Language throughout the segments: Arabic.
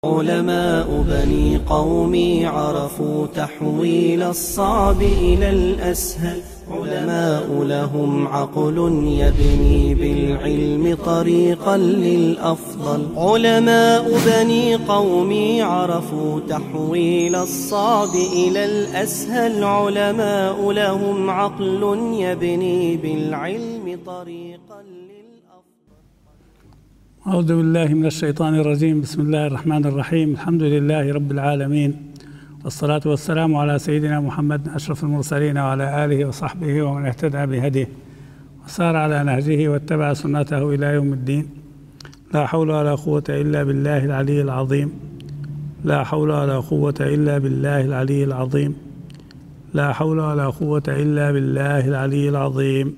علماء بني قومي عرفوا تحويل الصعب إلى الأسهل. علماء لهم عقل يبني بالعلم طريقا للأفضل. علماء بني قومي عرفوا تحويل الصعب إلى الأسهل. علماء لهم عقل يبني بالعلم طريقا للأفضل. أعوذ بالله من الشيطان الرجيم. بسم الله الرحمن الرحيم. الحمد لله رب العالمين، والصلاة والسلام على سيدنا محمد أشرف المرسلين وعلى آله وصحبه ومن اهتدى بهديه وسار على نهجه واتبع سنته إلى يوم الدين. لا حول ولا قوة إلا بالله العلي العظيم. لا حول ولا قوة إلا بالله العلي العظيم. لا حول ولا قوة إلا بالله العلي العظيم.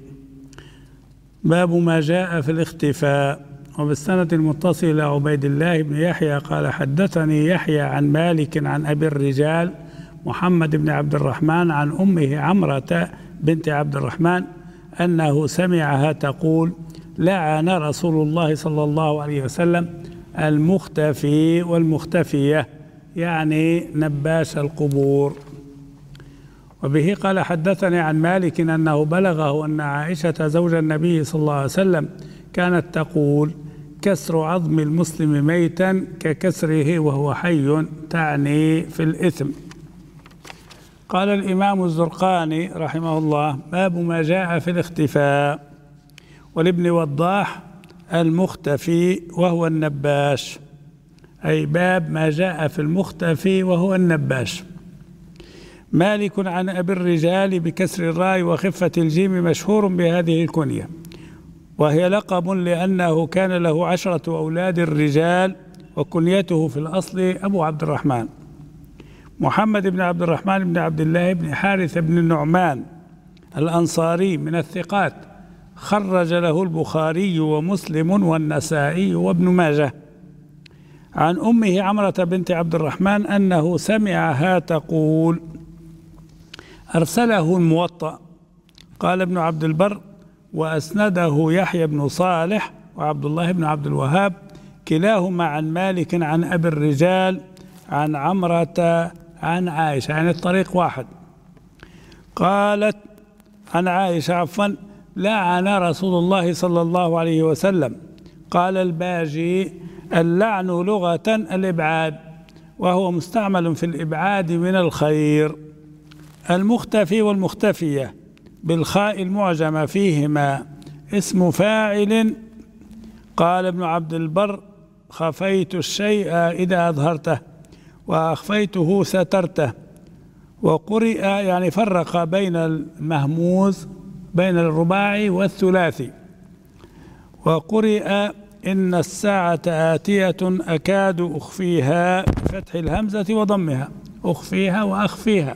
باب ما جاء في الاختفاء. وبالسند المتصل إلى عبيد الله بن يحيى قال: حدثني يحيى عن مالك عن أبي الرجال محمد بن عبد الرحمن عن أمه عمرة بنت عبد الرحمن أنه سمعها تقول: لعن رسول الله صلى الله عليه وسلم المختفي والمختفية، يعني نباش القبور. وبه قال: حدثني عن مالك أنه بلغه أن عائشة زوج النبي صلى الله عليه وسلم كانت تقول: كسر عظم المسلم ميتا ككسره وهو حي، تعني في الإثم. قال الإمام الزرقاني رحمه الله: باب ما جاء في الاختفاء. ولابن وضاح: المختفي وهو النباش، أي باب ما جاء في المختفي وهو النباش. مالك عن أبي الرجال بكسر الراء وخفة الجيم مشهور بهذه الكنية، وهي لقب لأنه كان له 10 أولاد الرجال، وكنيته في الأصل أبو عبد الرحمن. محمد بن عبد الرحمن بن عبد الله بن حارث بن النعمان الأنصاري من الثقات، خرج له البخاري ومسلم والنسائي وابن ماجه. عن أمه عمرة بنت عبد الرحمن أنه سمعها تقول. أرسله الموطأ. قال ابن عبد البر: وأسنده يحيى بن صالح وعبد الله بن عبد الوهاب، كلاهما عن مالك عن أبي الرجال عن عمرة عن عائشة، يعني الطريق واحد. قالت عن عائشة عفوا: لعن رسول الله صلى الله عليه وسلم. قال الباجي: اللعن لغة الإبعاد، وهو مستعمل في الإبعاد من الخير. المختفي والمختفية بالخاء المعجمة فيهما اسم فاعل. قال ابن عبد البر: خفيت الشيء إذا أظهرته، وأخفيته سترته. وقرئ يعني فرق بين المهموز بين الرباعي والثلاثي. وقرئ: إن الساعة آتية أكاد أخفيها بفتح الهمزة وضمها، أخفيها وأخفيها،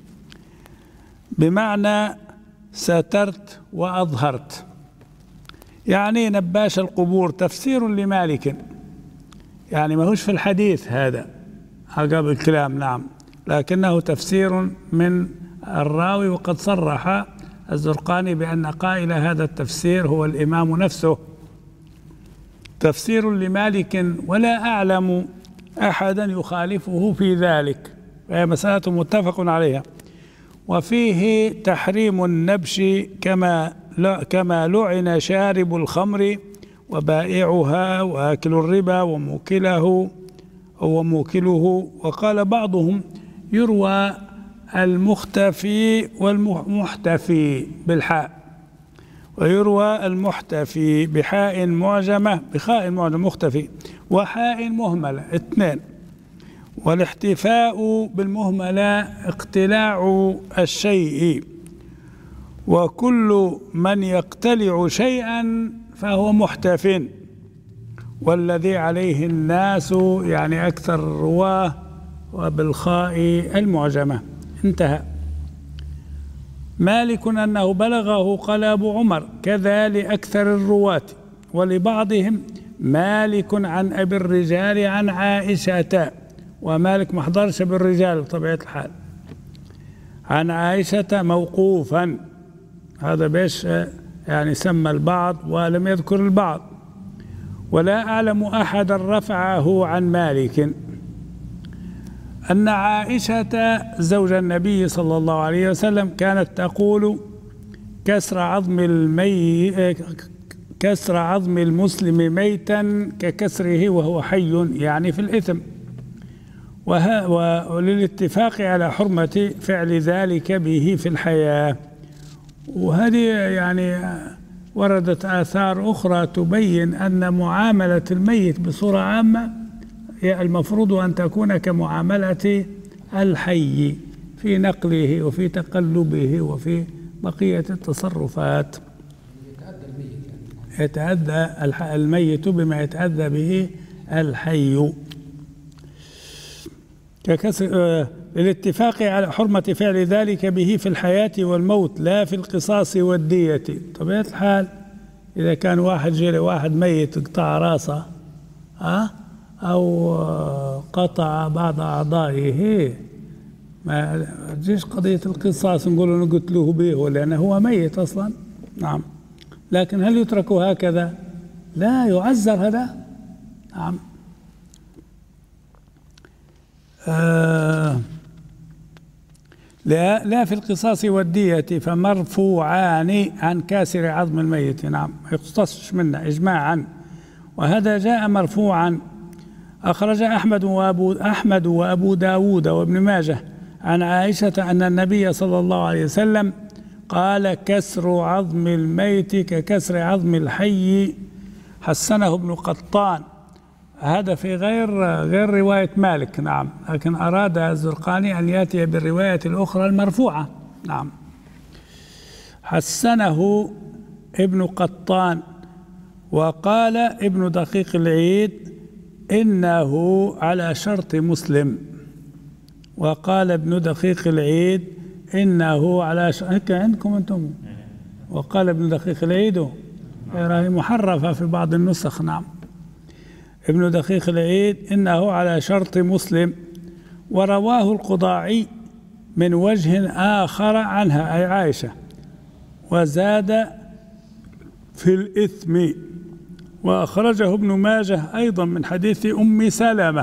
بمعنى سترت وأظهرت، يعني نباش القبور. تفسير لمالك، يعني ما هوش في الحديث هذا عقب الكلام، نعم، لكنه تفسير من الراوي. وقد صرح الزرقاني بأن قائل هذا التفسير هو الإمام نفسه. تفسير لمالك، ولا أعلم أحدا يخالفه في ذلك، وهي مسألة متفق عليها. وفيه تحريم النبش كما لعن شارب الخمر وبائعها وآكل الربا وموكله. وقال بعضهم: يروى المختفي والمحتفي بالحاء، ويروى المحتفي بحاء معجمة بخاء معجمة مختفي وحاء مهملة 2. والاحتفاء بالمهملة اقتلاع الشيء، وكل من يقتلع شيئا فهو محتف، والذي عليه الناس يعني أكثر الرواه، وبالخاء المعجمة. انتهى. مالك أنه بلغه قال أبو عمر كذا لأكثر الرواة، ولبعضهم مالك عن أبي الرجال عن عائشة، ومالك ما حضرش بالرجال بطبيعة الحال، عن عائشة موقوفا. هذا بيش يعني سمى البعض ولم يذكر البعض. ولا أعلم أحدا رفعه عن مالك. أن عائشة زوج النبي صلى الله عليه وسلم كانت تقول كسر عظم المسلم ميتا ككسره وهو حي، يعني في الإثم، وللاتفاق على حرمة فعل ذلك به في الحياة. وهذه يعني وردت آثار أخرى تبين أن معاملة الميت بصورة عامة المفروض أن تكون كمعاملة الحي في نقله وفي تقلبه وفي بقية التصرفات. يتأذى الميت بما يتأذى به الحي للاتفاق على حرمة فعل ذلك به في الحياة والموت لا في القصاص والدية. طبيعة الحال إذا كان واحد جري واحد ميت قطع راسه أو قطع بعض أعضائه، ما تجيش قضية القصاص نقول نقتلوه به لأنه هو ميت أصلا. نعم، لكن هل يترك هكذا؟ لا، يعزر هذا. نعم. لا في القصاص والدية فمرفوعان عن كاسر عظم الميت. نعم، ما يقتصش منه إجماعا، وهذا جاء مرفوعا. أخرج أحمد وأبو داود وابن ماجه عن عائشة أن النبي صلى الله عليه وسلم قال كسر عظم الميت ككسر عظم الحي، حسنه ابن قطان. هذا في غير رواية مالك. نعم، لكن أراد الزرقاني أن يأتي بالرواية الأخرى المرفوعة. نعم، حسنه ابن قطان. وقال ابن دقيق العيد إنه على شرط مسلم. وقال ابن دقيق العيد إنه على شرط عندكم أنتم. وقال ابن دقيق العيد راهي محرفة في بعض النسخ. نعم، ابن دقيق العيد إنه على شرط مسلم. ورواه القضاعي من وجه آخر عنها أي عائشة، وزاد في الإثم. وأخرجه ابن ماجه أيضا من حديث أم سلمة.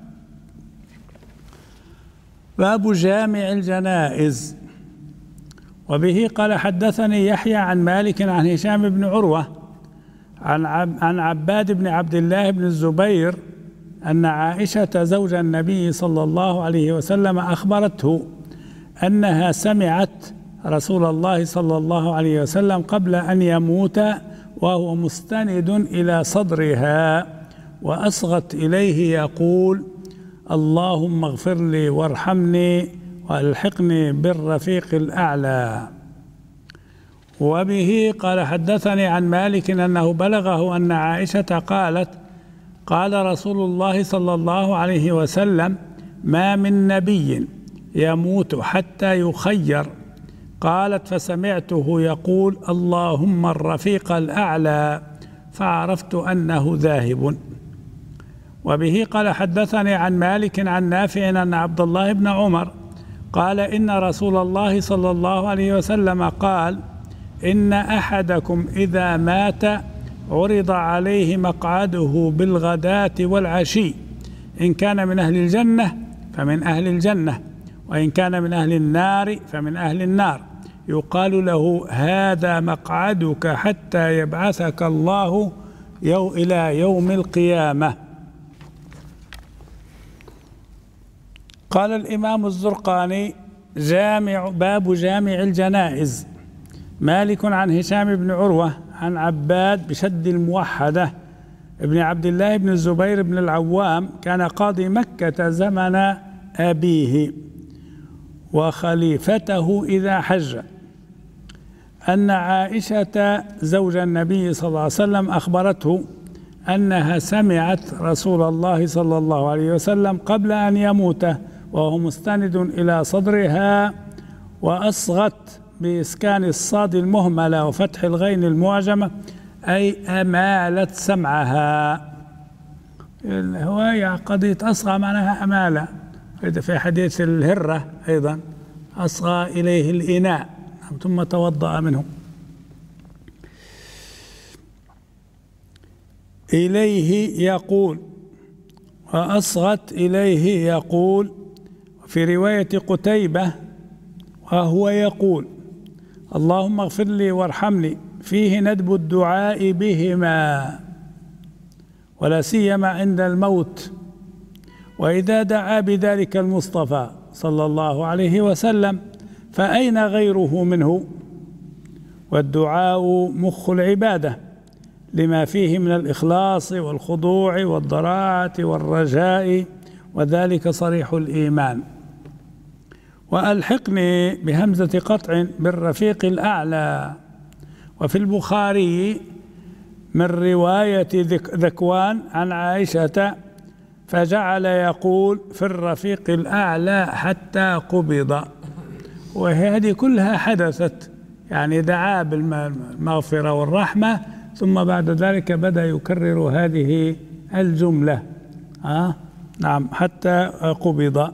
باب جامع الجنائز. وبه قال حدثني يحيى عن مالك عن هشام بن عروة عن عباد بن عبد الله بن الزبير أن عائشة زوج النبي صلى الله عليه وسلم أخبرته أنها سمعت رسول الله صلى الله عليه وسلم قبل أن يموت وهو مستند إلى صدرها وأصغت إليه يقول اللهم اغفر لي وارحمني وألحقني بالرفيق الأعلى. وبه قال حدثني عن مالك أنه بلغه أن عائشة قالت قال رسول الله صلى الله عليه وسلم ما من نبي يموت حتى يخير. قالت فسمعته يقول اللهم الرفيق الأعلى فعرفت أنه ذاهب. وبه قال حدثني عن مالك عن نافع أن عبد الله بن عمر قال إن رسول الله صلى الله عليه وسلم قال إن أحدكم إذا مات عرض عليه مقعده بالغداة والعشي، إن كان من أهل الجنة فمن أهل الجنة، وإن كان من أهل النار فمن أهل النار، يقال له هذا مقعدك حتى يبعثك الله إلى يوم القيامة. قال الإمام الزرقاني باب جامع الجنائز. مالك عن هشام بن عروة عن عباد بشد الموحدة ابن عبد الله بن الزبير بن العوام كان قاضي مكة زمن أبيه وخليفته إذا حج، أن عائشة زوج النبي صلى الله عليه وسلم أخبرته أنها سمعت رسول الله صلى الله عليه وسلم قبل أن يموت وهو مستند إلى صدرها، وأصغت بإسكان الصاد المهملة وفتح الغين المعجمة أي أمالت سمعها. هو قضية أصغى معناها أمالة. في حديث الهرة أيضا أصغى إليه الإناء ثم توضأ منه. إليه يقول وأصغت إليه يقول في رواية قتيبة وهو يقول: اللهم اغفر لي وارحمني، فيه ندب الدعاء بهما ولا سيما عند الموت، وإذا دعا بذلك المصطفى صلى الله عليه وسلم فأين غيره منه؟ والدعاء مخ العبادة لما فيه من الإخلاص والخضوع والضراعة والرجاء، وذلك صريح الإيمان. وألحقني بهمزة قطع بالرفيق الأعلى. وفي البخاري من رواية ذكوان عن عائشة: فجعل يقول في الرفيق الأعلى حتى قبض. وهذه كلها حدثت، يعني دعا بالمغفرة والرحمة ثم بعد ذلك بدأ يكرر هذه الجملة نعم حتى قبض.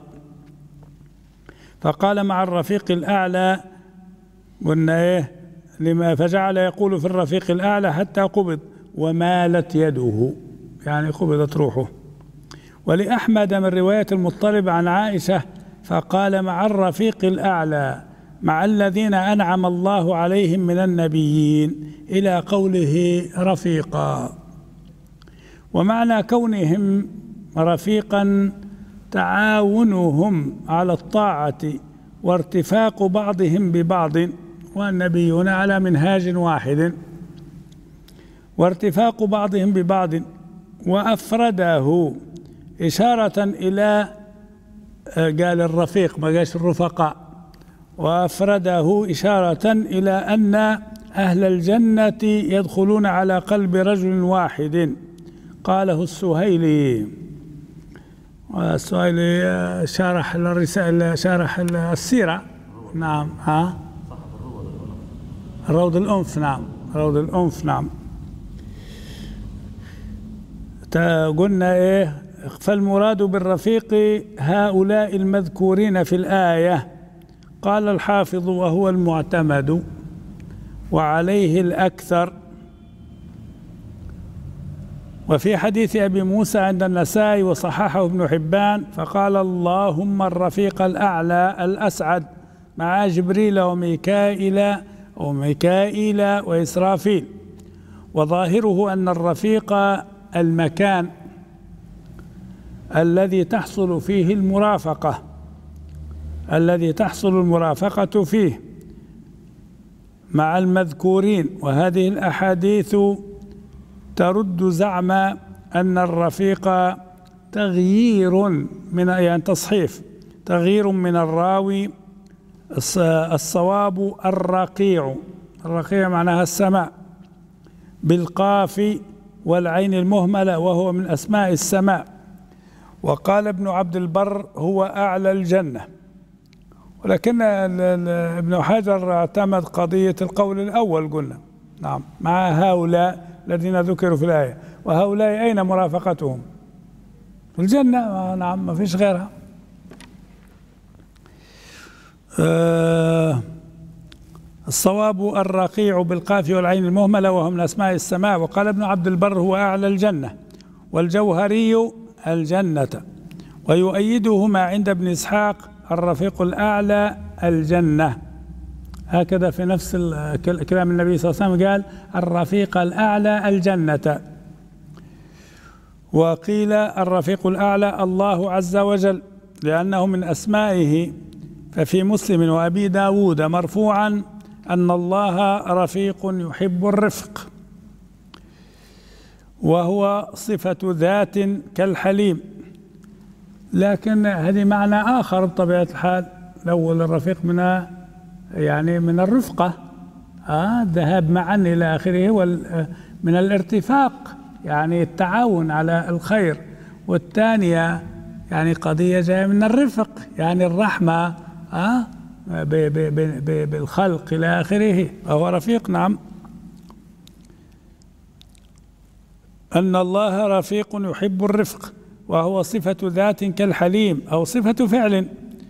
فقال مع الرفيق الأعلى، قلنا لما فجعل يقول في الرفيق الأعلى حتى قبض ومالت يده، يعني قبضت روحه. ولأحمد من رواية المطلب عن عائشة: فقال مع الرفيق الأعلى مع الذين أنعم الله عليهم من النبيين، إلى قوله رفيقا. ومعنى كونهم رفيقا تعاونهم على الطاعة وارتفاق بعضهم ببعض، والنبيون على منهاج واحد، وارتفاق بعضهم ببعض. وأفرده إشارة إلى، قال الرفيق ما قالش الرفقاء، وأفرده إشارة إلى أن أهل الجنة يدخلون على قلب رجل واحد. قاله السهيلي، والسهيلي شارح الرسالة، شارح السيرة. نعم روض الأنف. نعم روض الأنف. نعم. قلنا فالمراد بالرفيق هؤلاء المذكورين في الآية. قال الحافظ وهو المعتمد وعليه الأكثر. وفي حديث أبي موسى عند النسائي وصححه ابن حبان: فقال اللهم الرفيق الأعلى الأسعد مع جبريل وميكائيل وإسرافيل. وظاهره أن الرفيق المكان الذي تحصل فيه المرافقة، فيه مع المذكورين. وهذه الأحاديث ترد زعم أن الرفيق تغيير من، يعني تصحيف، تغيير من الراوي. الصواب الرقيع معناها السماء بالقاف والعين المهملة، وهو من أسماء السماء. وقال ابن عبد البر هو أعلى الجنة. ولكن ابن حجر اعتمد قضية القول الأول قلنا. نعم مع هؤلاء الذين ذكروا في الآية. وهؤلاء أين مرافقتهم؟ في الجنة. نعم ما فيش غيرها. الصواب الرقيع بالقاف والعين المهملة، وهو من أسماء السماء. وقال ابن عبد البر هو أعلى الجنة، والجوهري الجنة. ويؤيده ما عند ابن إسحاق الرفيق الأعلى الجنة. هكذا في نفس كلام النبي صلى الله عليه وسلم قال الرفيق الأعلى الجنة. وقيل الرفيق الأعلى الله عز وجل لأنه من أسمائه. ففي مسلم وأبي داود مرفوعا أن الله رفيق يحب الرفق، وهو صفة ذات كالحليم. لكن هذه معنى آخر بطبيعة الحال. الأول الرفيق من، يعني من الرفقة، الذهاب معا إلى آخره، من الارتفاق يعني التعاون على الخير. والثانية يعني قضية جاية من الرفق، يعني الرحمة بالخلق إلى آخره، فهو رفيق. نعم أن الله رفيق يحب الرفق، وهو صفة ذات كالحليم أو صفة فعل.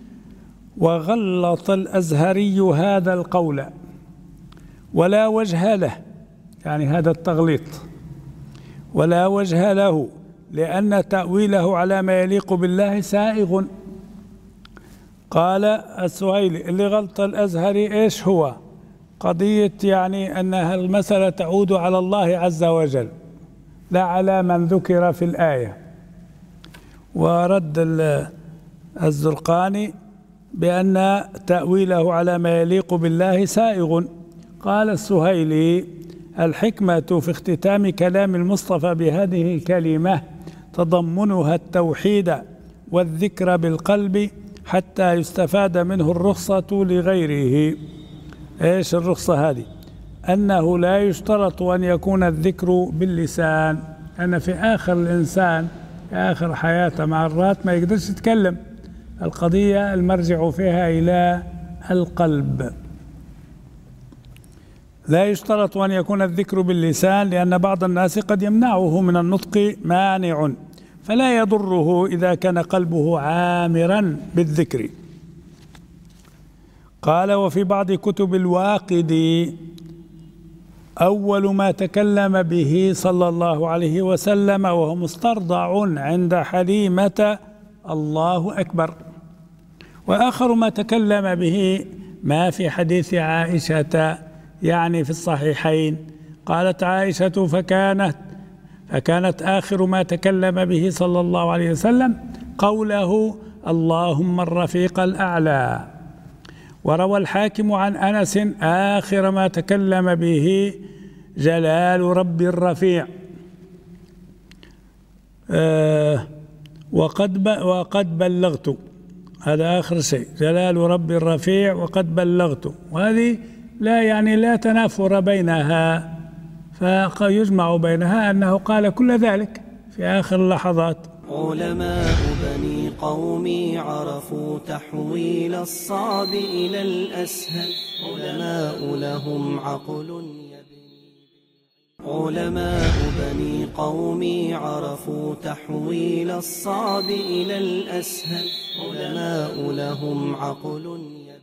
وغلط الأزهري هذا القول ولا وجه له، يعني هذا التغليط ولا وجه له، لأن تأويله على ما يليق بالله سائغ. قال السهيلي اللي غلط الأزهري إيش هو؟ قضية يعني أنها المسألة تعود على الله عز وجل لا على من ذكر في الآية. ورد الزرقاني بأن تأويله على ما يليق بالله سائغ. قال السهيلي الحكمة في اختتام كلام المصطفى بهذه الكلمة تضمنها التوحيد والذكر بالقلب حتى يستفاد منه الرخصة لغيره. ايش الرخصة هذه؟ أنه لا يشترط أن يكون الذكر باللسان، أن في آخر الإنسان في آخر حياته مرات ما يقدرش يتكلم، القضية المرجع فيها إلى القلب. لا يشترط أن يكون الذكر باللسان لأن بعض الناس قد يمنعه من النطق مانع، فلا يضره إذا كان قلبه عامرا بالذكر. قال وفي بعض كتب الواقدي أول ما تكلم به صلى الله عليه وسلم وهو مسترضع عند حليمة الله أكبر، وآخر ما تكلم به ما في حديث عائشة يعني في الصحيحين. قالت عائشة فكانت آخر ما تكلم به صلى الله عليه وسلم قوله اللهم الرفيق الأعلى. وروى الحاكم عن أنس آخر ما تكلم به جلال رب الرفيع، وقد بلغت، هذا آخر شيء، جلال رب الرفيع وقد بلغت. وهذه لا تنافر بينها، فيجمع بينها أنه قال كل ذلك في آخر اللحظات. علماء بني قومي عرفوا تحويل الصعب إلى الأسهل، علماء لهم عقل علماء بني قومي عرفوا تحويل الصعب إلى الأسهل، علماء لهم عقل.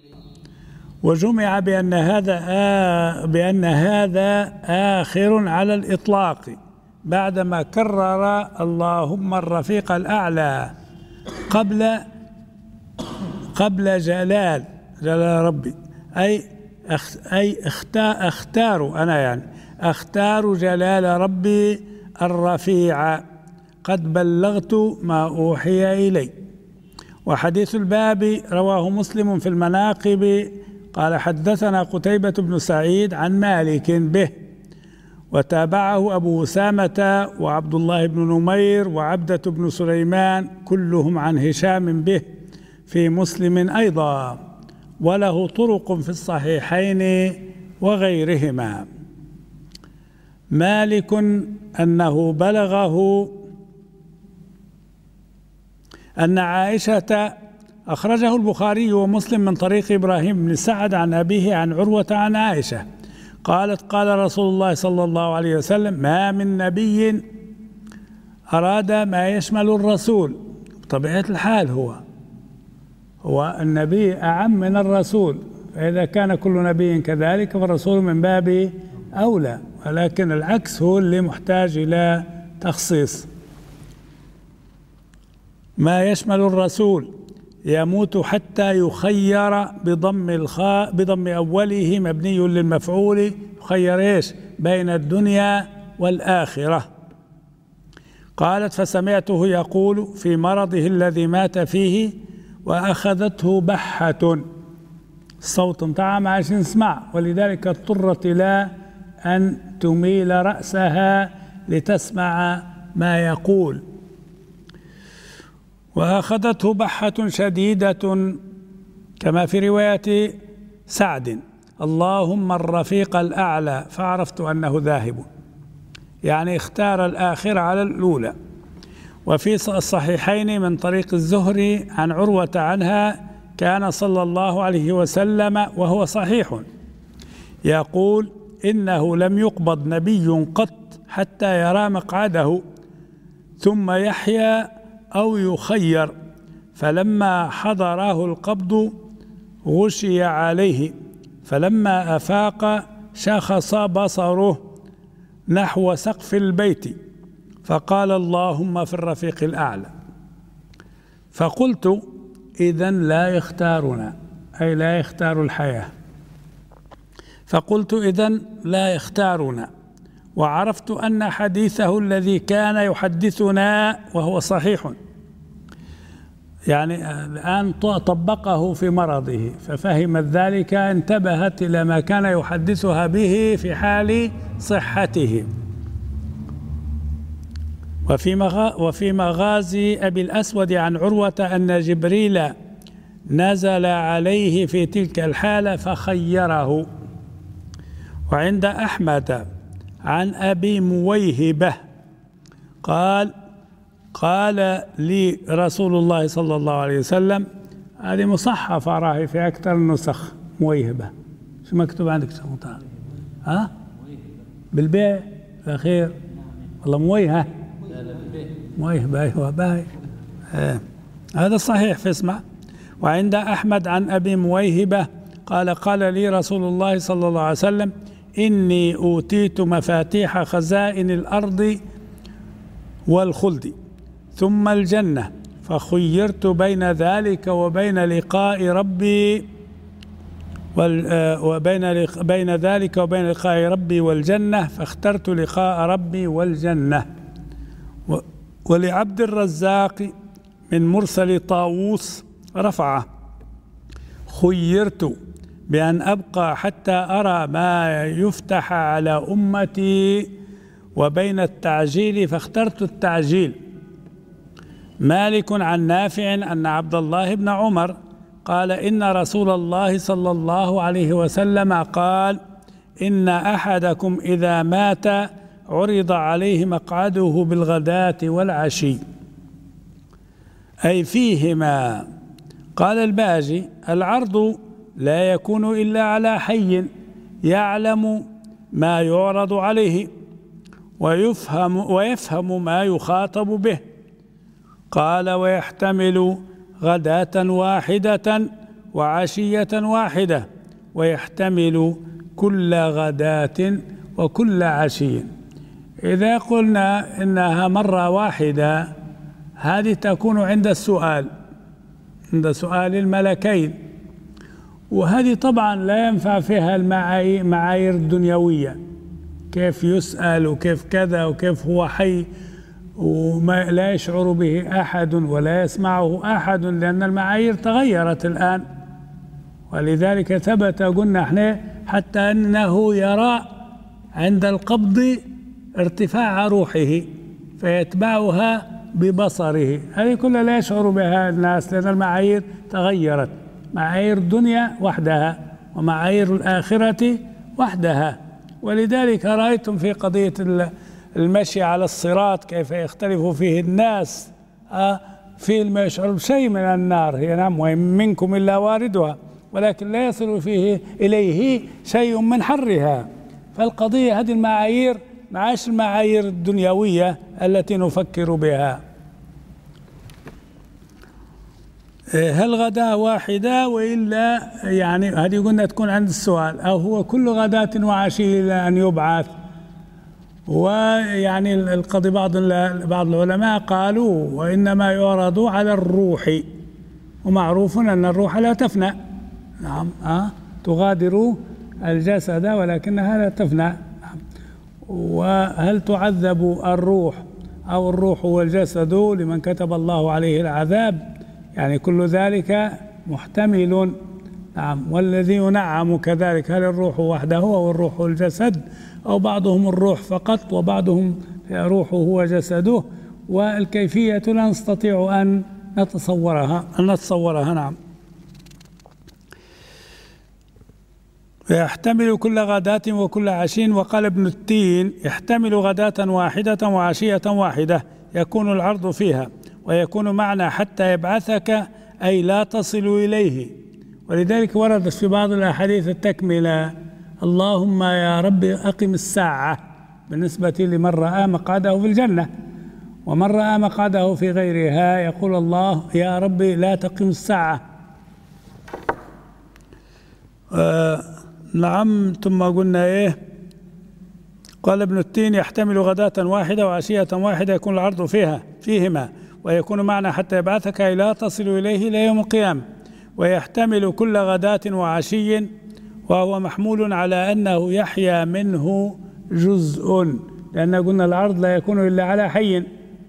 وجمع بأن هذا آخر على الإطلاق بعدما كرر اللهم الرفيق الأعلى قبل جلال ربي، أي أختار جلال ربي الرفيع، قد بلغت ما أوحي إلي. وحديث الباب رواه مسلم في المناقب قال حدثنا قتيبة بن سعيد عن مالك به، وتابعه أبو أسامة وعبد الله بن نمير وعبدة بن سليمان كلهم عن هشام به في مسلم أيضا، وله طرق في الصحيحين وغيرهما. مالك أنه بلغه أن عائشة، أخرجه البخاري ومسلم من طريق إبراهيم بن سعد عن أبيه عن عروة عن عائشة قالت قال رسول الله صلى الله عليه وسلم ما من نبي أراد ما يشمل الرسول. بطبيعة الحال هو النبي أعم من الرسول، فإذا كان كل نبي كذلك فالرسول من باب أولى، ولكن العكس هو اللي محتاج إلى تخصيص. ما يشمل الرسول يموت حتى يخير بضم أوله مبني للمفعول، يخير إيش بين الدنيا والآخرة. قالت فسمعته يقول في مرضه الذي مات فيه وأخذته بحة، الصوت انطعم عشان نسمع، ولذلك اضطرت إلى أن تميل رأسها لتسمع ما يقول. وأخذته بحة شديدة كما في رواية سعد اللهم الرفيق الأعلى، فعرفت أنه ذاهب، يعني اختار الآخرة على الأولى. وفي الصحيحين من طريق الزهري عن عروة عنها كان صلى الله عليه وسلم وهو صحيح يقول إنه لم يقبض نبي قط حتى يرى مقعده ثم يحيا أو يخير، فلما حضره القبض غشي عليه، فلما أفاق شخص بصره نحو سقف البيت فقال اللهم في الرفيق الأعلى. فقلت إذن لا يختارنا، أي لا يختار الحياة. فقلت إذن لا يختارنا، وعرفت أن حديثه الذي كان يحدثنا وهو صحيح، يعني الآن طبقه في مرضه ففهمت ذلك، انتبهت إلى ما كان يحدثها به في حال صحته. وفي مغازي أبي الأسود عن عروة أن جبريل نزل عليه في تلك الحالة فخيره. وعند أحمد عن أبي مويهبة قال لي رسول الله صلى الله عليه وسلم، هذه مصحفة راهي في أكثر النسخ، مويهبة. شو مكتوب عندك سمطان؟ ها؟ بالباء الأخير والله مويهة؟ مويهبة، أيوة باي. هذا صحيح في اسمه. وعند أحمد عن أبي مويهبة قال لي رسول الله صلى الله عليه وسلم: إني أوتيت مفاتيح خزائن الأرض والخلد ثم الجنة، فخيرت بين ذلك وبين لقاء ربي بين ذلك وبين لقاء ربي والجنة، فاخترت لقاء ربي والجنة. ولعبد الرزاق من مرسل طاووس رفعه: خيرت بأن أبقى حتى أرى ما يفتح على أمتي وبين التعجيل، فاخترت التعجيل. مالك عن نافع أن عبد الله بن عمر قال: إن رسول الله صلى الله عليه وسلم قال: إن أحدكم إذا مات عرض عليه مقعده بالغداة والعشي، أي فيهما. قال الباجي: العرض لا يكون إلا على حي يعلم ما يعرض عليه ويفهم ما يخاطب به. قال: ويحتمل غداة واحدة وعشية واحدة، ويحتمل كل غداة وكل عشي. إذا قلنا إنها مرة واحدة، هذه تكون عند السؤال، عند سؤال الملكين، وهذه طبعا لا ينفع فيها المعايير الدنيوية، كيف يسأل وكيف كذا وكيف هو حي وما لا يشعر به أحد ولا يسمعه أحد، لأن المعايير تغيرت الآن. ولذلك ثبت، قلنا احنا، حتى أنه يرى عند القبض ارتفاع روحه فيتبعها ببصره. هذه كلها لا يشعر بها الناس، لأن المعايير تغيرت، معايير الدنيا وحدها ومعايير الآخرة وحدها. ولذلك رأيتم في قضية المشي على الصراط كيف يختلف فيه الناس، في ما يشعر بشيء من النار، هي نعم وإن منكم إلا واردها، ولكن لا يصل فيه إليه شيء من حرها. فالقضية هذه المعايير معاش المعايير الدنيوية التي نفكر بها. هل غداة واحدة وإلا، يعني هذه قلنا تكون عند السؤال، أو هو كل غداة وعشي إلى أن يبعث؟ ويعني القضي بعض العلماء قالوا: وإنما يعرض على الروح، ومعروف أن الروح لا تفنى، نعم، تغادر الجسد ولكنها لا تفنى. وهل تعذب الروح أو الروح والجسد لمن كتب الله عليه العذاب؟ يعني كل ذلك محتمل، نعم. والذي ينعم كذلك، هل الروح وحده أو الروح والجسد، أو بعضهم الروح فقط وبعضهم روحه وجسده؟ والكيفية لا نستطيع أن نتصورها، نعم. ويحتمل كل غداة وكل عشي. وقال ابن التين: يحتمل غداة واحدة وعشية واحدة يكون العرض فيها، ويكون معنى حتى يبعثك، أي لا تصل إليه. ولذلك وردت في بعض الأحاديث التكملة: اللهم يا رب أقم الساعة، بالنسبة لمن رأى مقعده في الجنة، ومن رأى مقعده في غيرها يقول: الله يا رب لا تقم الساعة. نعم. ثم قلنا إيه؟ قال ابن التين: يحتمل غداة واحدة وعشية واحدة يكون العرض فيهما، ويكون معنا حتى يبعثك أي لا تصل إليه إلى يوم القيامة، ويحتمل كل غداة وعشي، وهو محمول على أنه يحيا منه جزء، لأن قلنا العرض لا يكون إلا على حي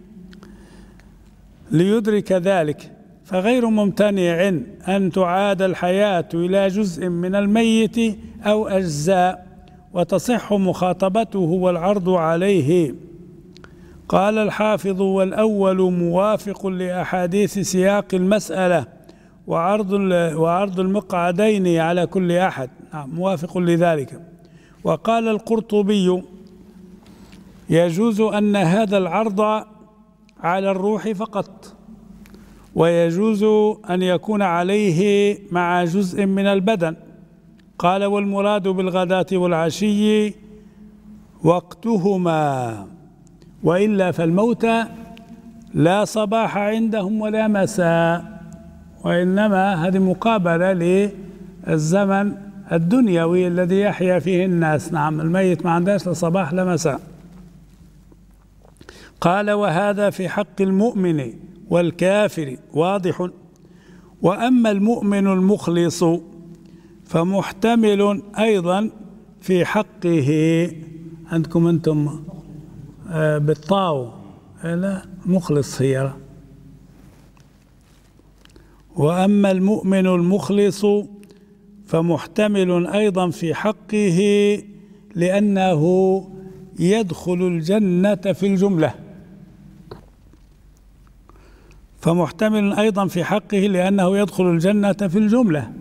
ليدرك ذلك، فغير ممتنع أن تعاد الحياة إلى جزء من الميت أو أجزاء وتصح مخاطبته والعرض عليه. قال الحافظ: والأول موافق لأحاديث سياق المسألة وعرض المقعدين على كل أحد، موافق لذلك. وقال القرطبي: يجوز أن هذا العرض على الروح فقط، ويجوز أن يكون عليه مع جزء من البدن. قال: والمراد بالغداة والعشي وقتهما، وإلا فالموتى لا صباح عندهم ولا مساء، وإنما هذه مقابلة للزمن الدنيوي الذي يحيا فيه الناس. نعم، الميت ما عندهاش لا صباح لا مساء. قال: وهذا في حق المؤمن والكافر واضح. وأما المؤمن المخلص فمحتمل أيضا في حقه، عندكم أنتم بالطاو، لا مخلص هي. وأما المؤمن المخلص فمحتمل أيضا في حقه، لأنه يدخل الجنة في الجملة. فمحتمل أيضا في حقه لأنه يدخل الجنة في الجملة.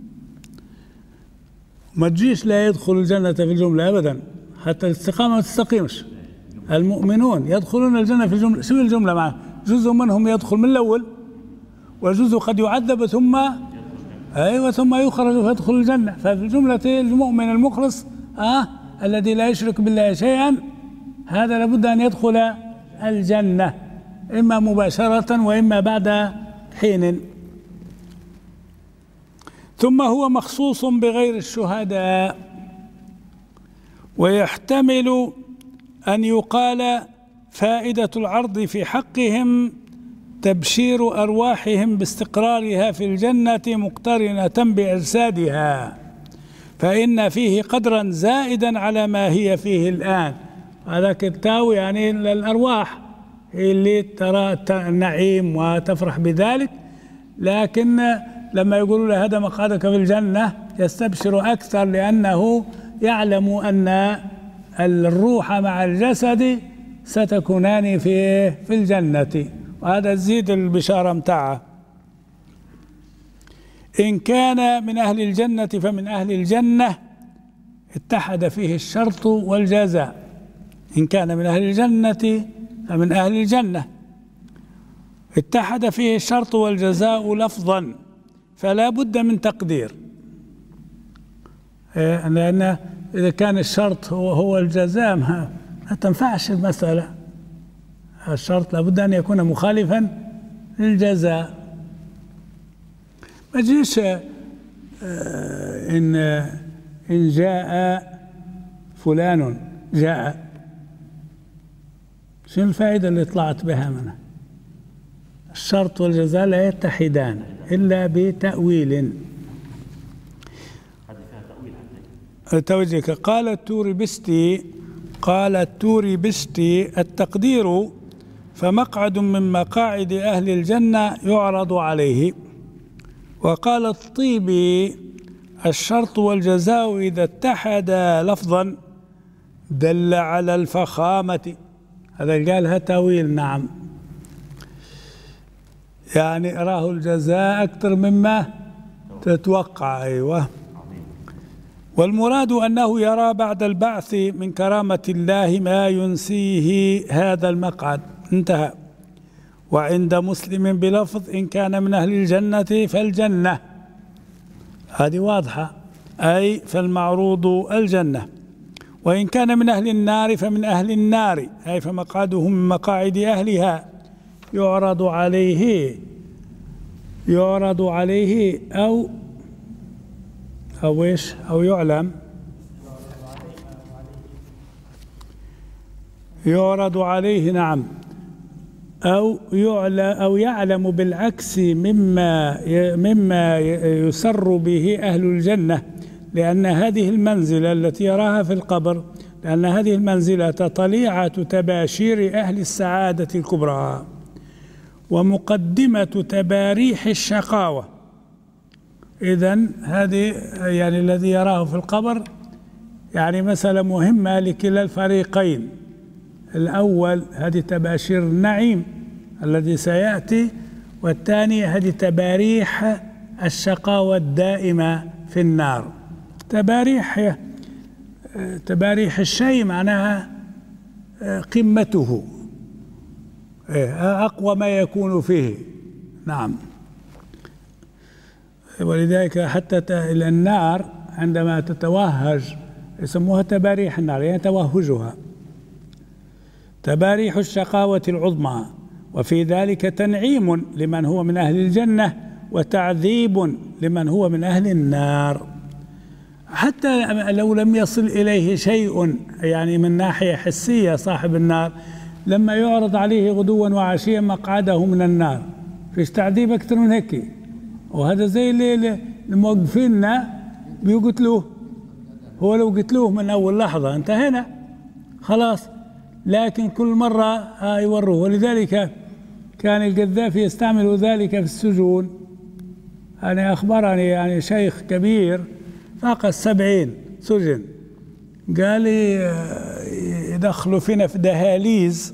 ما تجيش لا يدخل الجنة في الجملة أبدا، حتى الاستقامة ما تستقيمش. المؤمنون يدخلون الجنة في الجملة. شو الجملة معه؟ جزء منهم يدخل من الأول، وجزء قد يعذب ثم ثم يخرج فيدخل الجنة. ففي الجملة المؤمن المخلص الذي لا يشرك بالله شيئا، هذا لابد أن يدخل الجنة، إما مباشرة وإما بعد حين. ثم هو مخصوص بغير الشهداء، ويحتمل أن يقال فائدة العرض في حقهم تبشير أرواحهم باستقرارها في الجنة مقترنة بأجسادها، فإن فيه قدرا زائدا على ما هي فيه الآن. هذاك التاو يعني الأرواح هي اللي ترى النعيم وتفرح بذلك، لكن لما يقولوا له هذا مقعدك في الجنة يستبشر أكثر، لأنه يعلم أن الروح مع الجسد ستكونان في الجنة، وهذا تزيد البشارة متاعه. إن كان من أهل الجنة فمن أهل الجنة اتحد فيه الشرط والجزاء. إن كان من أهل الجنة فمن أهل الجنة اتحد فيه الشرط والجزاء لفظا، فلا بد من تقدير، لأن إذا كان الشرط هو الجزاء ما تنفعش المسألة. الشرط لابد أن يكون مخالفا للجزاء. ما تجيش إن جاء فلان جاء، شنو الفائدة اللي طلعت بها منها؟ الشرط والجزاء لا يتحدان إلا بتأويل. توجيك. قال التوربستي التقدير: فمقعد من مقاعد أهل الجنة يعرض عليه. وقال الطيبي: الشرط والجزاء إذا اتحدا لفظا دل على الفخامة. هذا قالها تأويل. نعم، يعني راه الجزاء أكثر مما تتوقع. أيوة. والمراد أنه يرى بعد البعث من كرامة الله ما ينسيه هذا المقعد. انتهى. وعند مسلم بلفظ: إن كان من أهل الجنة فالجنة. هذه واضحة، أي فالمعروض الجنة. وإن كان من أهل النار فمن أهل النار، أي فمقعده من مقاعد أهلها يعرض عليه أو إيش أو يعلم، يعرض عليه. نعم، أو يعلم بالعكس مما يسر به أهل الجنة، لأن هذه المنزلة التي يراها في القبر، لأن هذه المنزلة طليعة تباشير أهل السعادة الكبرى ومقدمة تباريح الشقاوة. إذن هذه يعني الذي يراه في القبر يعني مسألة مهمة لكلا الفريقين. الأول هذه تباشير النعيم الذي سيأتي، والثاني هذه تباريح الشقاوة الدائمة في النار. تباريح الشيء معناها قمته، أقوى ما يكون فيه. نعم. ولذلك حتى النار عندما تتوهج يسموها تباريح النار، يعني توهجها. تباريح الشقاوة العظمى، وفي ذلك تنعيم لمن هو من أهل الجنة وتعذيب لمن هو من أهل النار. حتى لو لم يصل إليه شيء يعني من ناحية حسية، صاحب النار لما يعرض عليه غدوا وعشيا مقعده من النار، فيش تعذيب أكثر من هيك. وهذا زي اللي الموقفيننا بيقتلوه، هو لو قتلوه من أول لحظة انتهينا خلاص، لكن كل مرة يوروه. ولذلك كان القذافي يستعمل ذلك في السجون. أنا أخبرني يعني شيخ كبير فاق 70 سجن، قال لي يدخلوا فينا في دهاليز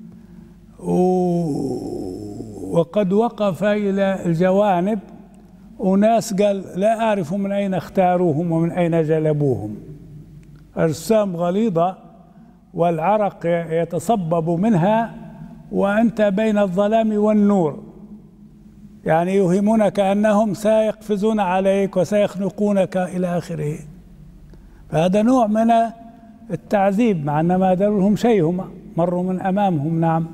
وقد وقف إلى الجوانب وناس قال لا أعرف من أين اختاروهم ومن أين جلبوهم. أجسام غليظة والعرق يتصبب منها وأنت بين الظلام والنور، يعني يوهمونك أنهم سيقفزون عليك وسيخنقونك إلى آخره. فهذا نوع من التعذيب، مع أن ما داروا لهم شيء، هم مروا من أمامهم. نعم.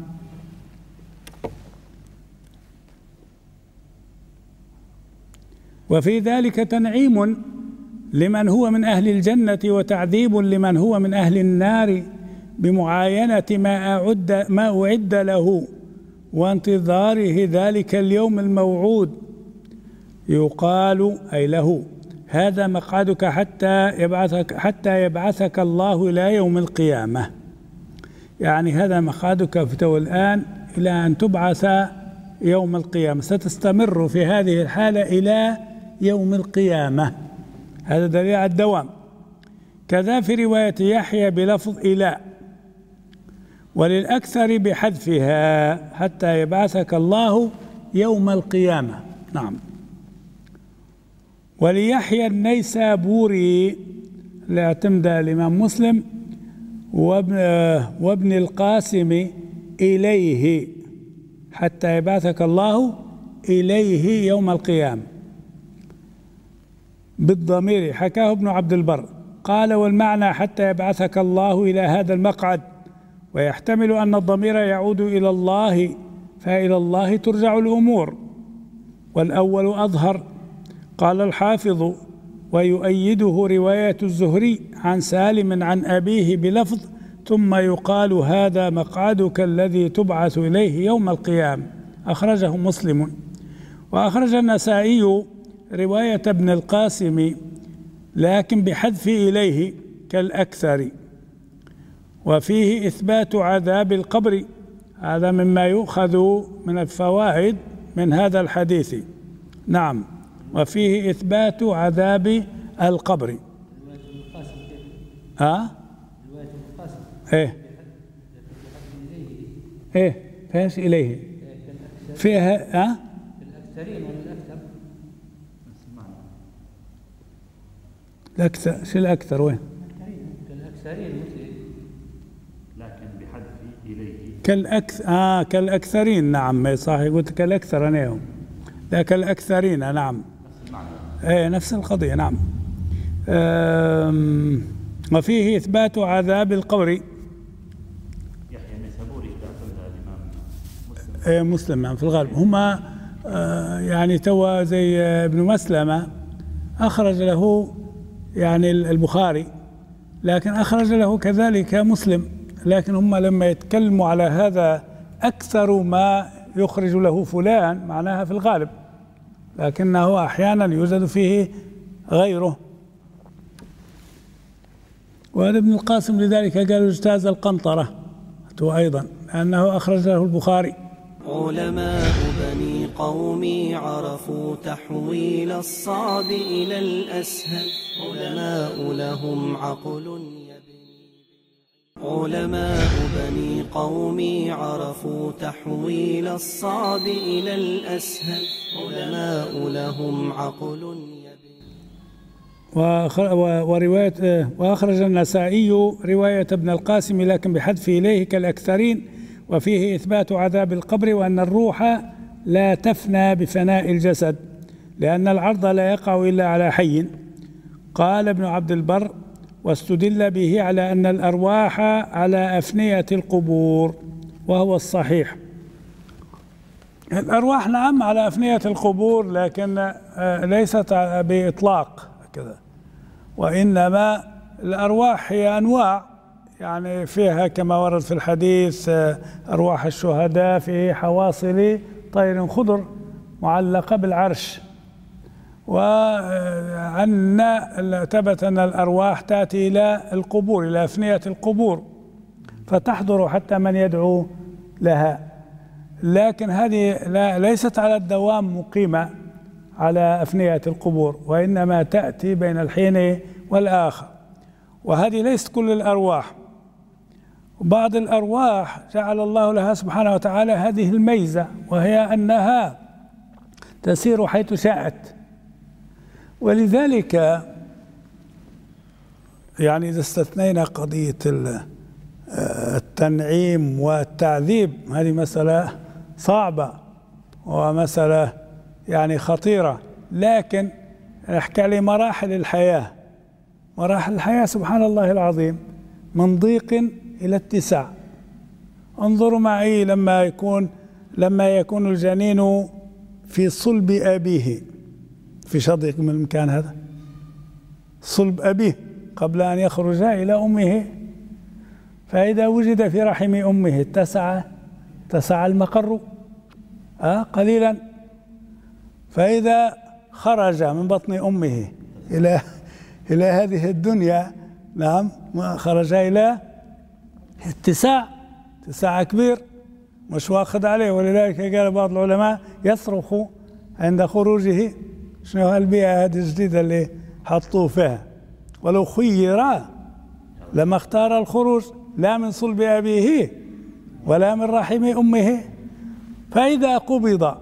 وفي ذلك تنعيم لمن هو من أهل الجنة وتعذيب لمن هو من أهل النار بمعاينة ما أعد له وانتظاره ذلك اليوم الموعود. يقال أي له: هذا مقعدك حتى يبعثك الله إلى يوم القيامة. يعني هذا مقعدك في الآن إلى أن تبعث يوم القيامة، ستستمر في هذه الحالة إلى يوم القيامة. هذا دليل على الدوام. كذا في رواية يحيى بلفظ إلى، وللأكثر بحذفها حتى يبعثك الله يوم القيامة. نعم. وليحيى النيسابوري اللي اعتمد الإمام مسلم وابن القاسم إليه حتى يبعثك الله إليه يوم القيامة بالضمير، حكاه ابن عبد البر. قال: والمعنى حتى يبعثك الله إلى هذا المقعد، ويحتمل أن الضمير يعود إلى الله، فإلى الله ترجع الأمور، والأول أظهر. قال الحافظ: ويؤيده رواية الزهري عن سالم عن أبيه بلفظ: ثم يقال هذا مقعدك الذي تبعث إليه يوم القيامة. أخرجه مسلم. وأخرج النسائي رواية ابن القاسم لكن بحذف إليه كالأكثر، وفيه إثبات عذاب القبر. هذا مما يؤخذ من الفوائد من هذا الحديث. نعم. وفيه إثبات عذاب القبر. فاش إليه فيها الأكثرين والأكثر. الأكثر شو الأكثر وين؟ كالأكثرين مثل، لكن بحذف إليه كالأكثرين. نعم صحيح، قلت كالأكثر أنا يوم، لا كالأكثرين. نعم نفس القضية. نعم. وفيه إثبات عذاب القبر. يحيى النيسابوري الإمام مسلم في الغالب هما يعني توا زي ابن مسلمة أخرج له يعني البخاري، لكن أخرج له كذلك مسلم، لكن هم لما يتكلموا على هذا أكثر ما يخرج له فلان معناها في الغالب، لكنه أحيانا يوجد فيه غيره. وهذا ابن القاسم لذلك قال اجتاز القنطرة هو أيضا لأنه أخرج له البخاري. علماء بني قومي عرفوا تحويل الصعب إلى الأسهل، علماء لهم عقل علماء بني قومي عرفوا تحويل الصعب إلى الأسهل، علماء لهم عقل وأخرج النسائي رواية ابن القاسم لكن بحذف إليه كالأكثرين، وفيه إثبات عذاب القبر وأن الروح لا تفنى بفناء الجسد لأن العرض لا يقع إلا على حي. قال ابن عبد البر واستدل به على أن الأرواح على أفنية القبور، وهو الصحيح. الأرواح نعم على أفنية القبور، لكن ليست بإطلاق كذا، وإنما الأرواح هي أنواع، يعني فيها كما ورد في الحديث أرواح الشهداء في حواصل طير خضر معلقة بالعرش. وعنا ثبت أن الأرواح تأتي إلى القبور، إلى أفنية القبور، فتحضر حتى من يدعو لها، لكن هذه ليست على الدوام مقيمة على أفنية القبور، وإنما تأتي بين الحين والآخر. وهذه ليست كل الأرواح، بعض الأرواح جعل الله لها سبحانه وتعالى هذه الميزة، وهي أنها تسير حيث شاءت. ولذلك يعني إذا استثنينا قضية التنعيم والتعذيب، هذه مسألة صعبة ومسألة يعني خطيرة، لكن نحكي على مراحل الحياة. مراحل الحياة سبحان الله العظيم من ضيق إلى اتساع. انظروا معي لما يكون الجنين في صلب أبيه، في شضيق من المكان هذا، صلب أبيه قبل أن يخرج إلى أمه، فإذا وجد في رحم أمه اتسع المقر قليلا، فإذا خرج من بطن أمه إلى هذه الدنيا نعم خرج إلى اتساع كبير مش واخذ عليه. ولذلك قال بعض العلماء يصرخ عند خروجه. شنو هالبيئة هذه الجديدة اللي حطوه فيها؟ ولو خير لما اختار الخروج لا من صلب أبيه ولا من رحم أمه. فإذا قبض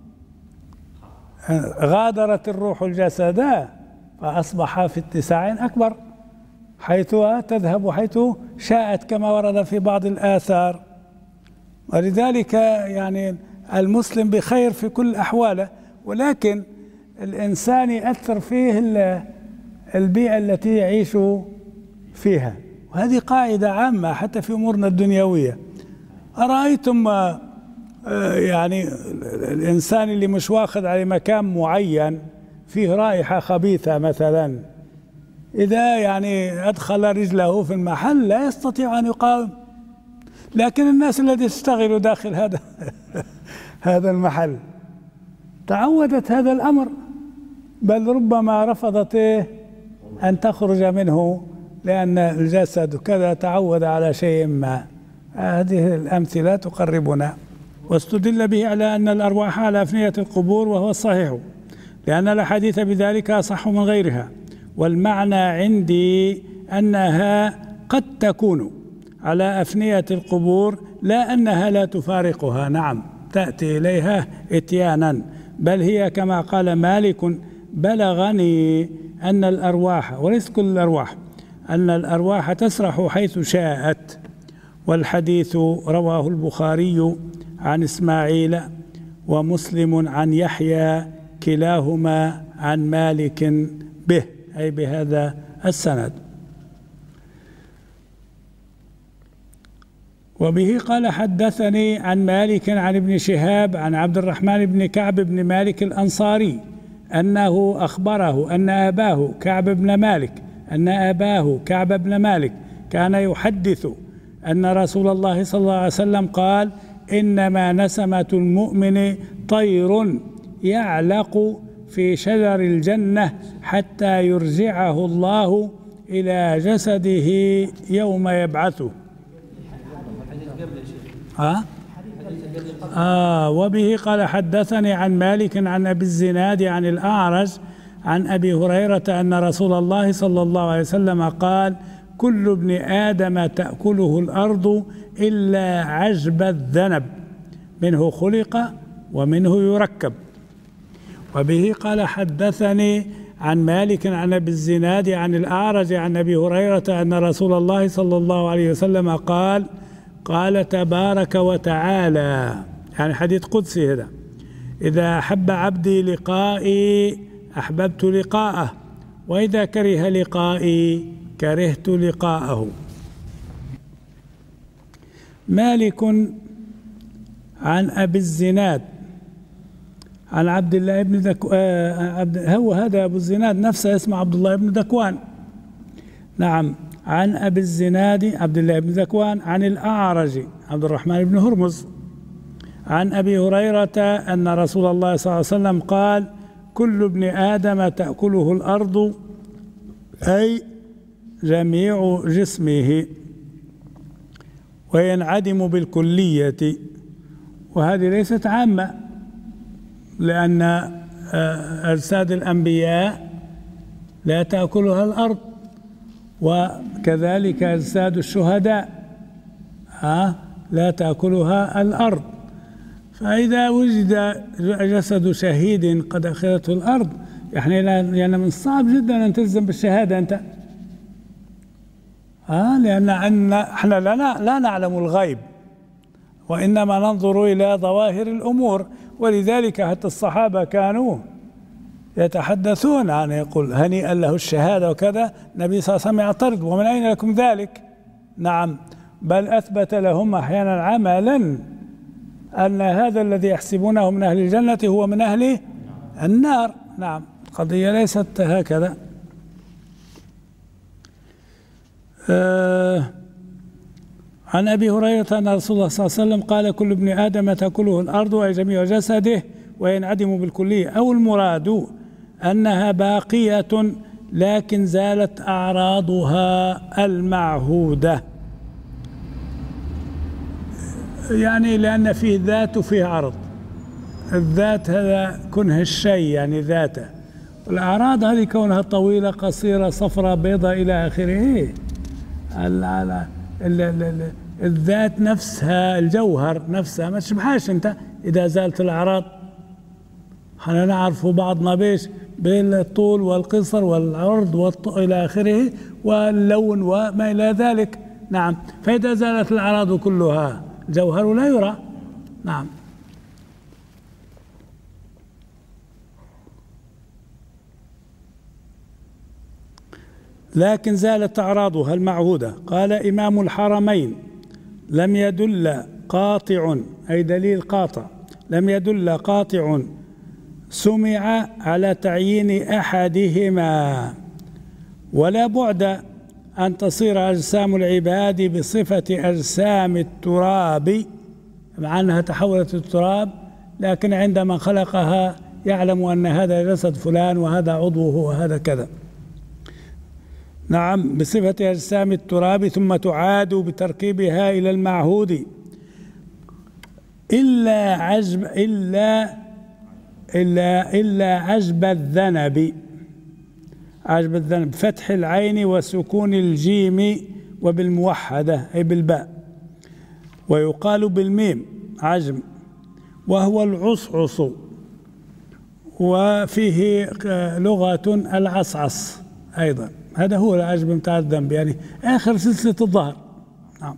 غادرت الروح الجسد فأصبح في اتساع أكبر، حيث تذهب حيث شاءت كما ورد في بعض الآثار. ولذلك يعني المسلم بخير في كل أحواله، ولكن الإنسان يأثر فيه البيئة التي يعيش فيها، وهذه قاعدة عامة حتى في أمورنا الدنيوية. أرأيتم يعني الإنسان اللي مش واخذ على مكان معين فيه رائحة خبيثة مثلا، إذا يعني أدخل رجله في المحل لا يستطيع أن يقاوم. لكن الناس الذي تشتغل داخل هذا المحل تعودت هذا الأمر، بل ربما رفضت أن تخرج منه لأن الجسد كذا تعود على شيء ما. هذه الأمثلة تقربنا. واستدل به على أن الأرواح على أفنية القبور، وهو الصحيح، لأن الأحاديث بذلك أصح من غيرها. والمعنى عندي أنها قد تكون على أفنية القبور، لا أنها لا تفارقها، نعم تأتي إليها إتيانا، بل هي كما قال مالك بلغني أن الأرواح، وليس كل الأرواح، أن الأرواح تسرح حيث شاءت. والحديث رواه البخاري عن إسماعيل ومسلم عن يحيى كلاهما عن مالك به، أي بهذا السند. وبه قال حدثني عن مالك عن ابن شهاب عن عبد الرحمن بن كعب بن مالك الأنصاري أنه أخبره أن أباه كعب بن مالك كان يحدث أن رسول الله صلى الله عليه وسلم قال: إنما نسمة المؤمن طير يعلق في شجر الجنة حتى يرجعه الله إلى جسده يوم يبعثه. وبه قال حدثني عن مالك عن أبي الزناد عن الأعرج عن أبي هريرة أن رسول الله صلى الله عليه وسلم قال: كل ابن آدم تأكله الأرض إلا عجب الذنب، منه خلق ومنه يركب. وبه قال حدثني عن مالك عن أبي الزناد عن الأعرج عن أبي هريرة أن رسول الله صلى الله عليه وسلم قال تبارك وتعالى، يعني حديث قدسي هذا: إذا أحب عبدي لقائي أحببت لقاءه، وإذا كره لقائي كرهت لقاءه. مالك عن أبي الزناد عن عبد الله بن هو هذا أبو الزناد نفسه اسمه عبد الله بن ذكوان. نعم، عن أبي الزناد عبد الله بن ذكوان عن الأعرج عبد الرحمن بن هرمز عن أبي هريرة أن رسول الله صلى الله عليه وسلم قال: كل ابن آدم تأكله الأرض، أي جميع جسمه، وينعدم بالكلية. وهذه ليست عامة، لأن أجساد الأنبياء لا تأكلها الأرض، وكذلك أجساد الشهداء لا تأكلها الأرض. فإذا وجد جسد شهيد قد أخذته الأرض، يعني من الصعب جدا أن تلزم بالشهادة أنت، لأن احنا لا نعلم الغيب، وإنما ننظر إلى ظواهر الأمور. ولذلك حتى الصحابة كانوا يتحدثون عن، يقول هنيئا له الشهادة وكذا، النبي صلى الله عليه وسلم يعترض: ومن أين لكم ذلك؟ نعم، بل أثبت لهم أحيانا عملا أن هذا الذي يحسبونه من أهل الجنة هو من أهل النار. نعم، القضية ليست هكذا. عن أبي هريرة أن رسول الله صلى الله عليه وسلم قال: كل ابن آدم تأكله الأرض، أي جميع جسده، وينعدم بالكلية. أو المراد أنها باقية لكن زالت أعراضها المعهودة، يعني لأن فيه ذات وفيه عرض. الذات هذا كنه الشيء، يعني ذاته، والأعراض هذه كونها طويلة قصيرة صفراء بيضاء إلى آخره. الذات نفسها، الجوهر نفسها ما تشبهاش انت إذا زالت الأعراض. احنا نعرف بعضنا بين الطول والقصر والعرض إلى آخره واللون وما إلى ذلك. نعم، فإذا زالت الأعراض كلها الجوهر لا يرى. نعم. لكن زالت أعراضها المعهودة. قال إمام الحرمين: لم يدل قاطع، أي دليل قاطع، لم يدل قاطع سمع على تعيين أحدهما، ولا بعد أن تصير أجسام العباد بصفة أجسام التراب، مع أنها تحولت التراب، لكن عندما خلقها يعلم أن هذا جسد فلان وهذا عضوه وهذا كذا. نعم، بصفة أجسام التراب، ثم تعاد بتركيبها إلى المعهود، إلا عجب الذنب. عجب الذنب فتح العين وسكون الجيم وبالموحدة أي بالباء، ويقال بالميم عجم، وهو العصعص، وفيه لغة العصعص أيضا. هذا هو العجب متاع الذنب، يعني آخر سلسلة الظهر. نعم.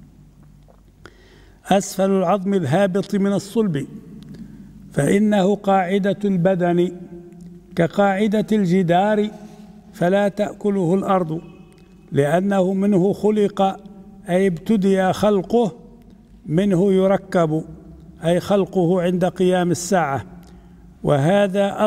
أسفل العظم الهابط من الصلب، فإنه قاعدة البدن كقاعدة الجدار، فلا تأكله الأرض، لأنه منه خلق، أي ابتدأ خلقه، منه يركب، أي خلقه عند قيام الساعة. وهذا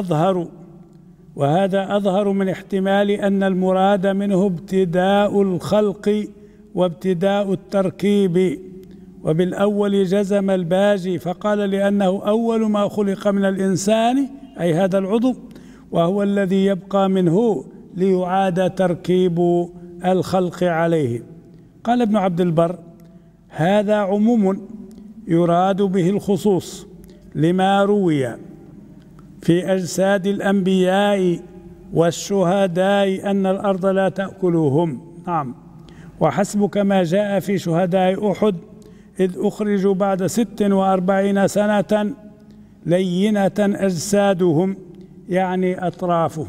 أظهر من احتمال أن المراد منه ابتداء الخلق وابتداء التركيب، وبالأول جزم الباجي فقال لأنه أول ما خلق من الإنسان أي هذا العضو، وهو الذي يبقى منه ليعاد تركيب الخلق عليه. قال ابن عبد البر: هذا عموم يراد به الخصوص لما روي في أجساد الأنبياء والشهداء أن الأرض لا تأكلهم. نعم، وحسبك ما جاء في شهداء أحد إذ أخرجوا بعد 46 سنة لينة أجسادهم، يعني أطرافهم،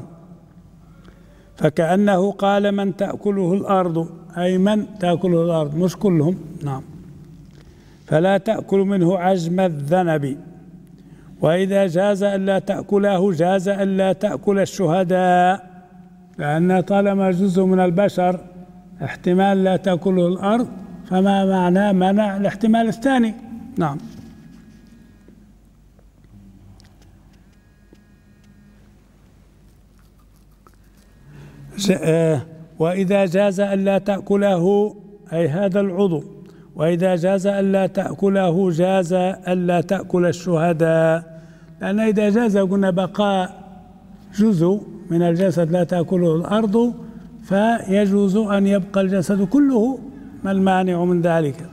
فكأنه قال من تأكله الأرض، أي من تأكله الأرض مش كلهم. نعم، فلا تأكل منه عجم الذنب. وإذا جاز ألا تأكله جاز ألا تأكل الشهداء، لأن طالما جزء من البشر احتمال لا تأكله الأرض، فما معنى منع الاحتمال الثاني. نعم. وإذا جاز ألا تأكله أي هذا العضو، وإذا جاز ألا تأكله جاز ألا تأكل الشهداء، لأن إذا جاز قلنا بقاء جزء من الجسد لا تأكله الأرض فيجوز أن يبقى الجسد كله، ما المانع من ذلك؟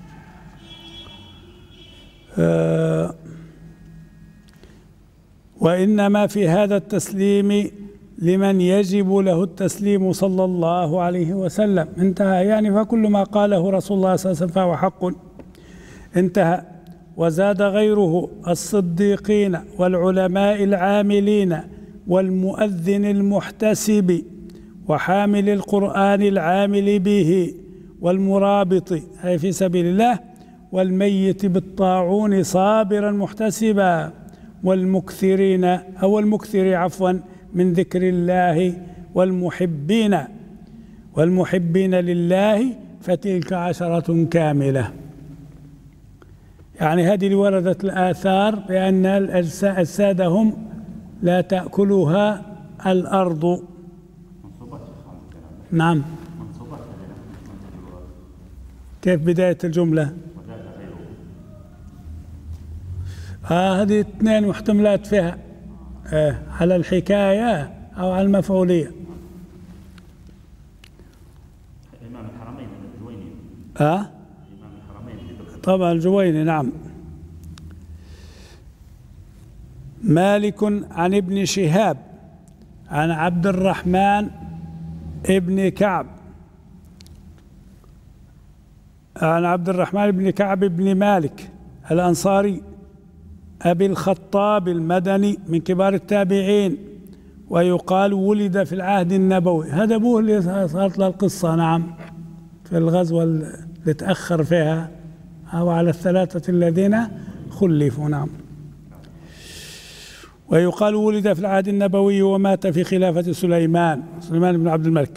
وإنما في هذا التسليم لمن يجب له التسليم صلى الله عليه وسلم. انتهى، يعني فكل ما قاله رسول الله صلى الله عليه وسلم فهو حق. انتهى. وزاد غيره الصديقين والعلماء العاملين والمؤذن المحتسب وحامل القرآن العامل به والمرابط أي في سبيل الله والميت بالطاعون صابرا محتسبا والمكثرين أو المكثر عفوا من ذكر الله والمحبين لله فتلك 10 كاملة. يعني هذه اللي وردت الآثار بأن أجسادهم لا تأكلها الأرض. نعم. كيف بداية الجملة؟ هذه 2 محتملات فيها، على الحكاية أو على المفعولية. إمام الحرمين الجويني. إمام الحرمين طبعا الجويني. نعم. مالك عن ابن شهاب عن عبد الرحمن ابن كعب عن عبد الرحمن بن كعب بن مالك الأنصاري أبي الخطاب المدني من كبار التابعين، ويقال ولد في العهد النبوي. هذا أبوه اللي صارت له القصة. نعم، في الغزوة اللي تأخر فيها أو على ال3 الذين خلفوا. نعم. ويقال ولد في العهد النبوي ومات في خلافة سليمان بن عبد الملك،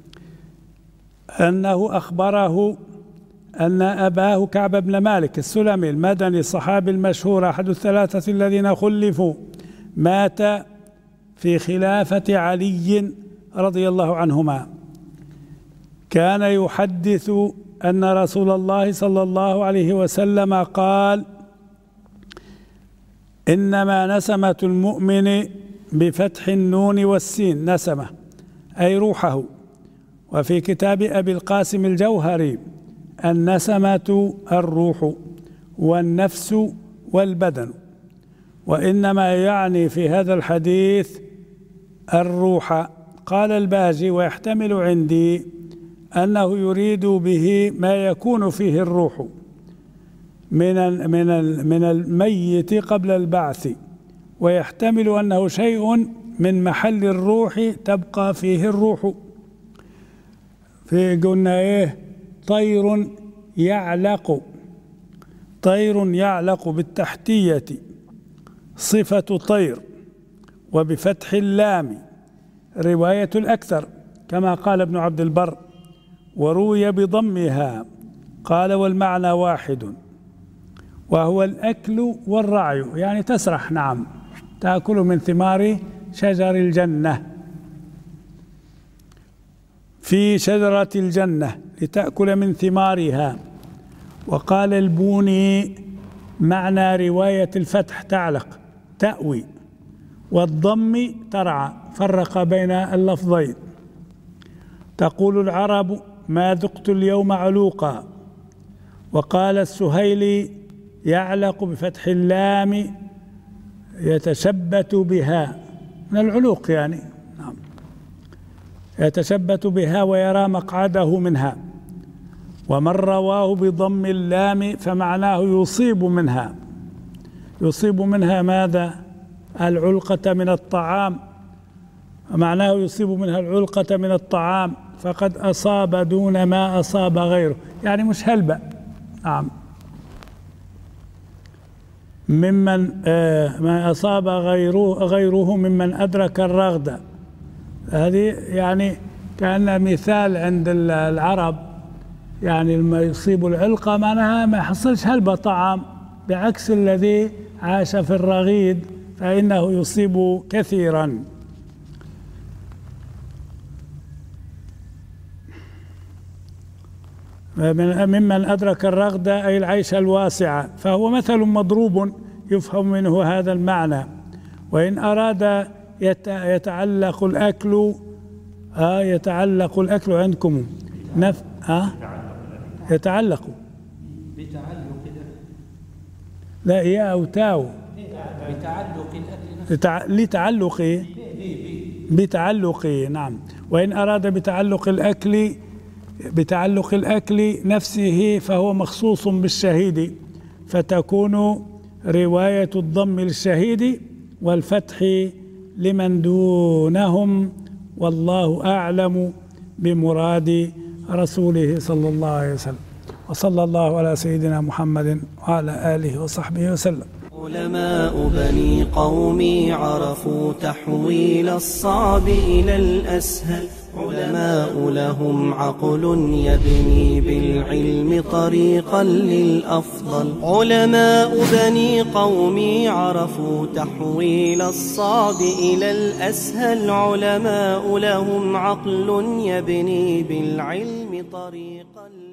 أنه أخبره أن أباه كعب بن مالك السلمي المدني الصحابي المشهور أحد ال3 الذين خلفوا مات في خلافة علي رضي الله عنهما، كان يحدث أن رسول الله صلى الله عليه وسلم قال: إنما نسمة المؤمن بفتح النون والسين، نسمة أي روحه. وفي كتاب أبي القاسم الجوهري: النسمة الروح والنفس والبدن. وإنما يعني في هذا الحديث الروح. قال الباجي: ويحتمل عندي أنه يريد به ما يكون فيه الروح من الميت قبل البعث، ويحتمل أنه شيء من محل الروح تبقى فيه الروح. في قلنا طير يعلق بالتحتية صفة طير، وبفتح اللام رواية الأكثر كما قال ابن عبد البر، وروي بضمها قال والمعنى واحد، وهو الأكل والرعي، يعني تسرح. نعم، تأكل من ثمار شجر الجنة، في شجرة الجنة لتأكل من ثمارها. وقال البوني معنى رواية الفتح تعلق تأوي والضم ترعى، فرق بين اللفظين. تقول العرب ما ذقت اليوم علوقا. وقال السهيلي يعلق بفتح اللام يتشبت بها، من العلوق يعني، نعم، يتشبت بها ويرى مقعده منها. ومن رواه بضم اللام فمعناه يصيب منها. يصيب منها ماذا؟ العلقة من الطعام، معناه يصيب منها العلقة من الطعام، فقد أصاب دون ما أصاب غيره، يعني مش هلبة. نعم، ممن ما أصاب غيره ممن أدرك الرغدة. هذه يعني كأن مثال عند العرب، يعني لما يصيب العلقة معناها ما يحصلش هلبة طعام، بعكس الذي عاش في الرغيد فإنه يصيب كثيرا. ممن أدرك الرغدة أي العيش الواسعة، فهو مثل مضروب يفهم منه هذا المعنى. وإن أراد يتعلق الأكل يتعلق الأكل عندكم يتعلق لا يا أو تاو لتعلق بتعلق، نعم. وإن أراد بتعلق الأكل نفسه فهو مخصوص بالشهيد، فتكون رواية الضم للشهيد والفتح لمن دونهم، والله أعلم بمراد رسوله صلى الله عليه وسلم. وصلى الله على سيدنا محمد وعلى آله وصحبه وسلم. علماء بني قومي عرفوا تحويل الصعب إلى الأسهل. علماء لهم عقل يبني بالعلم طريقا للأفضل. علماء بني قومي عرفوا تحويل الصعب إلى الأسهل. علماء لهم عقل يبني بالعلم طريقا